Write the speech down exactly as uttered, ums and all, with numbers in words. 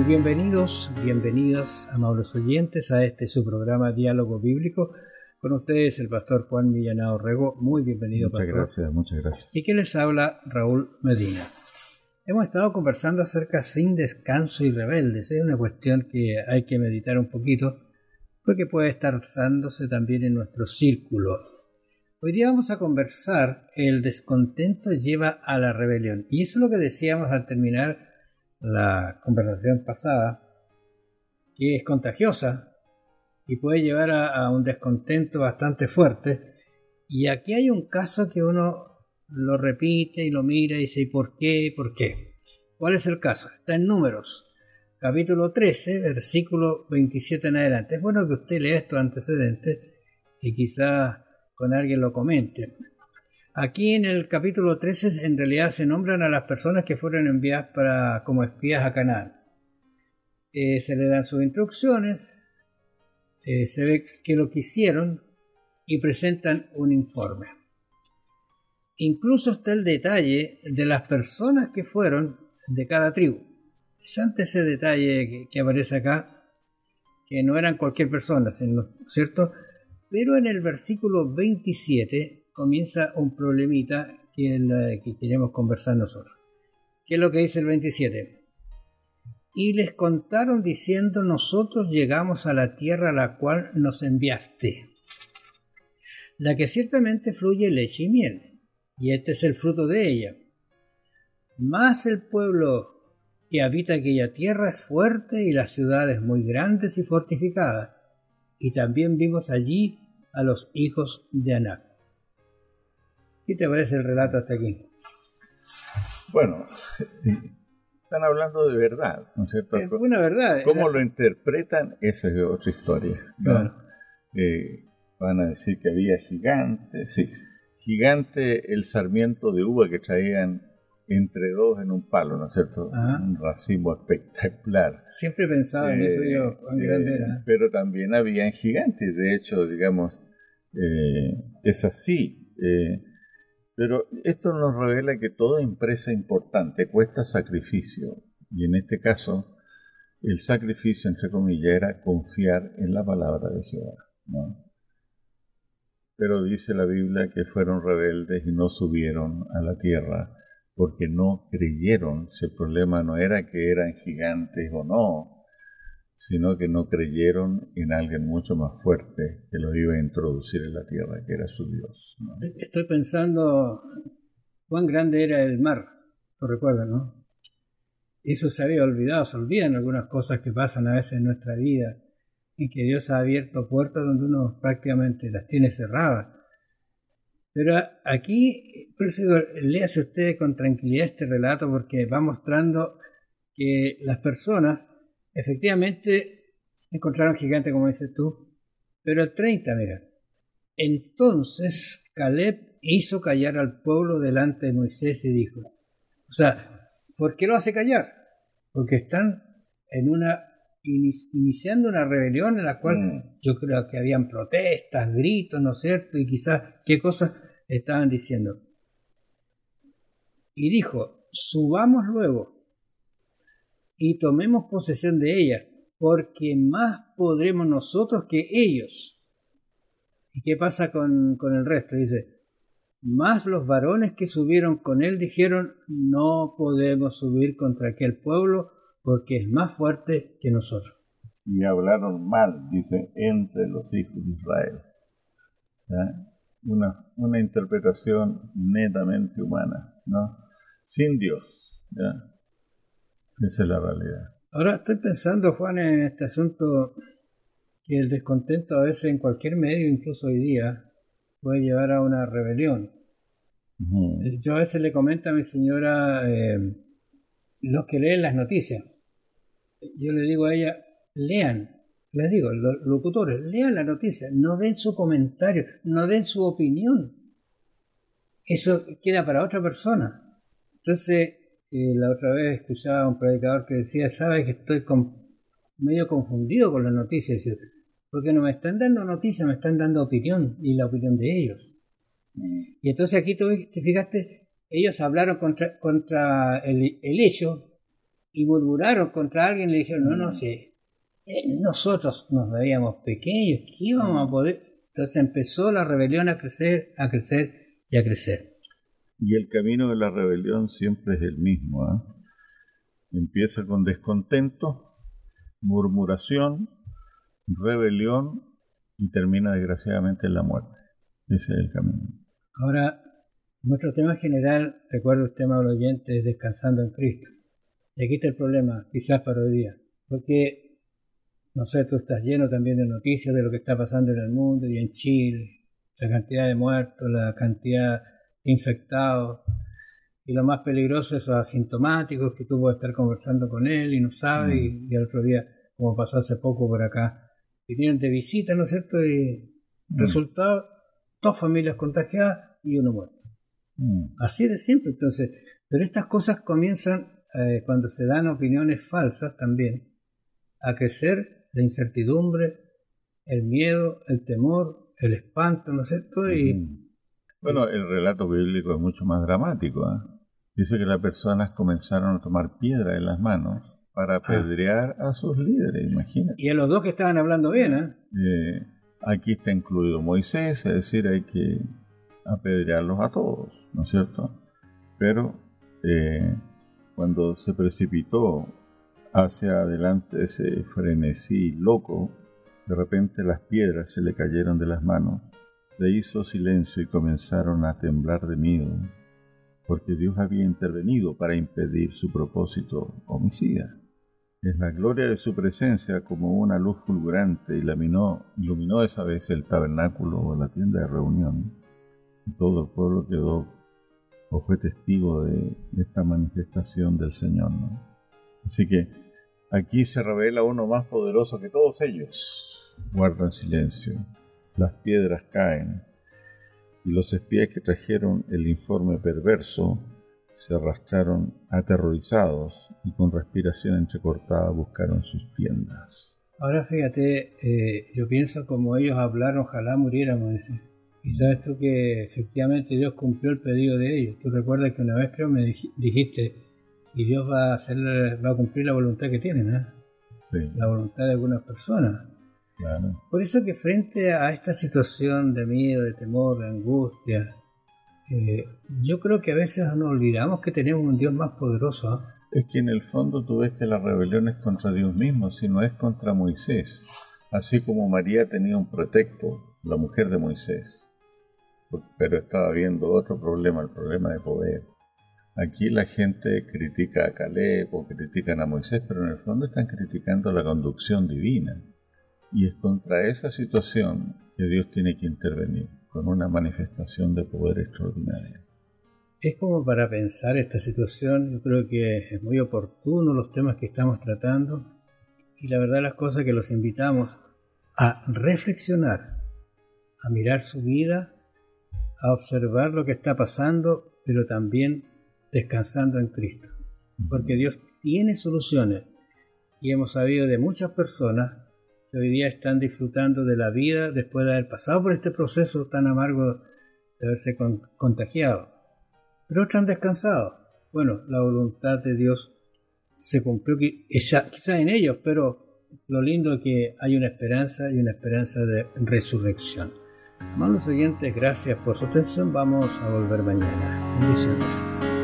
bienvenidos, bienvenidas, amables oyentes, a este su programa Diálogo Bíblico. Con ustedes el pastor Juan Millanao Rego. Muy bienvenido, muchas pastor. Muchas gracias, muchas gracias. Y que les habla Raúl Medina. Hemos estado conversando acerca sin descanso y rebeldes. Es una cuestión que hay que meditar un poquito, porque puede estar dándose también en nuestro círculo. Hoy día vamos a conversar, el descontento lleva a la rebelión. Y eso es lo que decíamos al terminar la conversación pasada, que es contagiosa y puede llevar a, a un descontento bastante fuerte. Y aquí hay un caso que uno lo repite y lo mira y dice, ¿y por qué? ¿Por qué? ¿Cuál es el caso? Está en Números, capítulo trece, versículo veintisiete en adelante. Es bueno que usted lea estos antecedentes y quizás con alguien lo comente. Aquí en el capítulo trece en realidad se nombran a las personas que fueron enviadas para, como espías a Canaán. Eh, se le dan sus instrucciones, eh, se ve que lo que hicieron y presentan un informe. Incluso está el detalle de las personas que fueron de cada tribu. Interesante ese detalle que, que aparece acá, que no eran cualquier persona, ¿cierto? Pero en el versículo veintisiete comienza un problemita que, el, que queremos conversar nosotros. ¿Qué es lo que dice el veintisiete? Y les contaron diciendo, nosotros llegamos a la tierra a la cual nos enviaste, la que ciertamente fluye leche y miel, y este es el fruto de ella. Mas el pueblo que habita aquella tierra es fuerte y las ciudades muy grandes y fortificadas, y también vimos allí a los hijos de Anac. ¿Qué te parece el relato hasta aquí? Bueno, están hablando de verdad, ¿no es cierto? Es una verdad. ¿Cómo lo interpretan? Esa es otra historia, ¿no? Claro. Eh, van a decir que había gigantes, sí, gigante el sarmiento de uva que traían entre dos en un palo, ¿no es cierto? Ajá. Un racimo espectacular. Siempre pensaba en eh, eso yo, cuán eh, grande era. Pero también habían gigantes, de hecho, digamos, eh, es así. Eh, pero esto nos revela que toda empresa importante cuesta sacrificio, y en este caso, el sacrificio, entre comillas, era confiar en la palabra de Jehová, ¿no? Pero dice la Biblia que fueron rebeldes y no subieron a la tierra, porque no creyeron. Si el problema no era que eran gigantes o no, sino que no creyeron en alguien mucho más fuerte que los iba a introducir en la tierra, que era su Dios, ¿no? Estoy pensando cuán grande era el mar, ¿lo recuerdan, no? Eso se había olvidado, se olvidan algunas cosas que pasan a veces en nuestra vida, en que Dios ha abierto puertas donde uno prácticamente las tiene cerradas. Pero aquí, por eso digo, léase usted con tranquilidad este relato, porque va mostrando que las personas efectivamente encontraron gigantes, como dices tú, pero el treinta, mira, entonces Caleb hizo callar al pueblo delante de Moisés y dijo, o sea, ¿por qué lo hace callar? Porque están en una iniciando una rebelión en la cual mm. yo creo que habían protestas, gritos, ¿no es cierto? Y quizás qué cosas estaban diciendo. Y dijo, subamos luego y tomemos posesión de ella, porque más podremos nosotros que ellos. ¿Y qué pasa con, con el resto? Dice, más los varones que subieron con él dijeron, no podemos subir contra aquel pueblo, porque es más fuerte que nosotros. Y hablaron mal, dice, entre los hijos de Israel. ¿Ya? Una, una interpretación netamente humana, ¿no? Sin Dios, ¿ya? Esa es la realidad. Ahora estoy pensando, Juan, en este asunto, que el descontento a veces en cualquier medio, incluso hoy día, puede llevar a una rebelión. Uh-huh. Yo a veces le comento a mi señora eh, los que leen las noticias. Yo le digo a ella, lean, les digo, los locutores, lean la noticia, no den su comentario, no den su opinión. Eso queda para otra persona. Entonces, eh, la otra vez escuchaba a un predicador que decía, sabe que estoy con, medio confundido con las noticias, porque no me están dando noticias, me están dando opinión, y la opinión de ellos. Mm. Y entonces aquí tú te fijaste, ellos hablaron contra, contra el, el hecho, y murmuraron contra alguien y le dijeron, no, no sé, eh, nosotros nos veíamos pequeños, ¿qué íbamos a poder? Entonces empezó la rebelión a crecer, a crecer y a crecer. Y el camino de la rebelión siempre es el mismo, ¿eh? Empieza con descontento, murmuración, rebelión y termina desgraciadamente en la muerte. Ese es el camino. Ahora, nuestro tema general, recuerda usted, amable oyente, es descansando en Cristo. Y aquí está el problema, quizás para hoy día, porque, no sé, tú estás lleno también de noticias de lo que está pasando en el mundo y en Chile, la cantidad de muertos, la cantidad de infectados, y lo más peligroso es los asintomáticos, que tú puedes estar conversando con él y no sabes, mm. y, y al otro día, como pasó hace poco por acá, vinieron de visita, ¿no es cierto? Y mm. resultado, dos familias contagiadas y uno muerto. Mm. Así de simple, entonces, pero estas cosas comienzan eh, cuando se dan opiniones falsas también, a crecer la incertidumbre, el miedo, el temor, el espanto, ¿no es cierto? Y, mm. Bueno, el relato bíblico es mucho más dramático, ¿eh? Dice que las personas comenzaron a tomar piedra en las manos para apedrear ah. a sus líderes, imagínate. Y a los dos que estaban hablando bien, ¿eh? eh aquí está incluido Moisés, es decir, hay que apedrearlos a todos, ¿no es cierto? Pero eh, cuando se precipitó hacia adelante ese frenesí loco, de repente las piedras se le cayeron de las manos, se hizo silencio y comenzaron a temblar de miedo, porque Dios había intervenido para impedir su propósito homicida. Es la gloria de su presencia como una luz fulgurante iluminó, iluminó esa vez el tabernáculo o la tienda de reunión. Y todo el pueblo quedó o fue testigo de, de esta manifestación del Señor, ¿no? Así que aquí se revela uno más poderoso que todos ellos. Guardan silencio, las piedras caen, y los espías que trajeron el informe perverso se arrastraron aterrorizados y con respiración entrecortada buscaron sus tiendas. Ahora fíjate, eh, yo pienso como ellos hablaron, ojalá muriéramos, dice. Y sabes tú que efectivamente Dios cumplió el pedido de ellos. Tú recuerdas que una vez creo me dijiste, y Dios va a hacer, va a cumplir la voluntad que tienen, ¿eh? Sí. La voluntad de algunas personas. Claro. Por eso que frente a esta situación de miedo, de temor, de angustia, eh, yo creo que a veces nos olvidamos que tenemos un Dios más poderoso, ¿eh? Es que en el fondo tú ves que la rebelión es contra Dios mismo, sino es contra Moisés. Así como María tenía un pretexto, la mujer de Moisés, pero estaba viendo otro problema, el problema de poder. Aquí la gente critica a Caleb o critican a Moisés, pero en el fondo están criticando la conducción divina. Y es contra esa situación que Dios tiene que intervenir, con una manifestación de poder extraordinaria. Es como para pensar esta situación, yo creo que es muy oportuno los temas que estamos tratando, y la verdad las cosas que los invitamos a reflexionar, a mirar su vida, a observar lo que está pasando, pero también descansando en Cristo, porque Dios tiene soluciones, y hemos sabido de muchas personas que hoy día están disfrutando de la vida después de haber pasado por este proceso tan amargo de haberse con, contagiado. Pero otros han descansado. Bueno, la voluntad de Dios se cumplió quizás en ellos, pero lo lindo es que hay una esperanza y una esperanza de resurrección. Amados oyentes, gracias por su atención. Vamos a volver mañana. Bendiciones.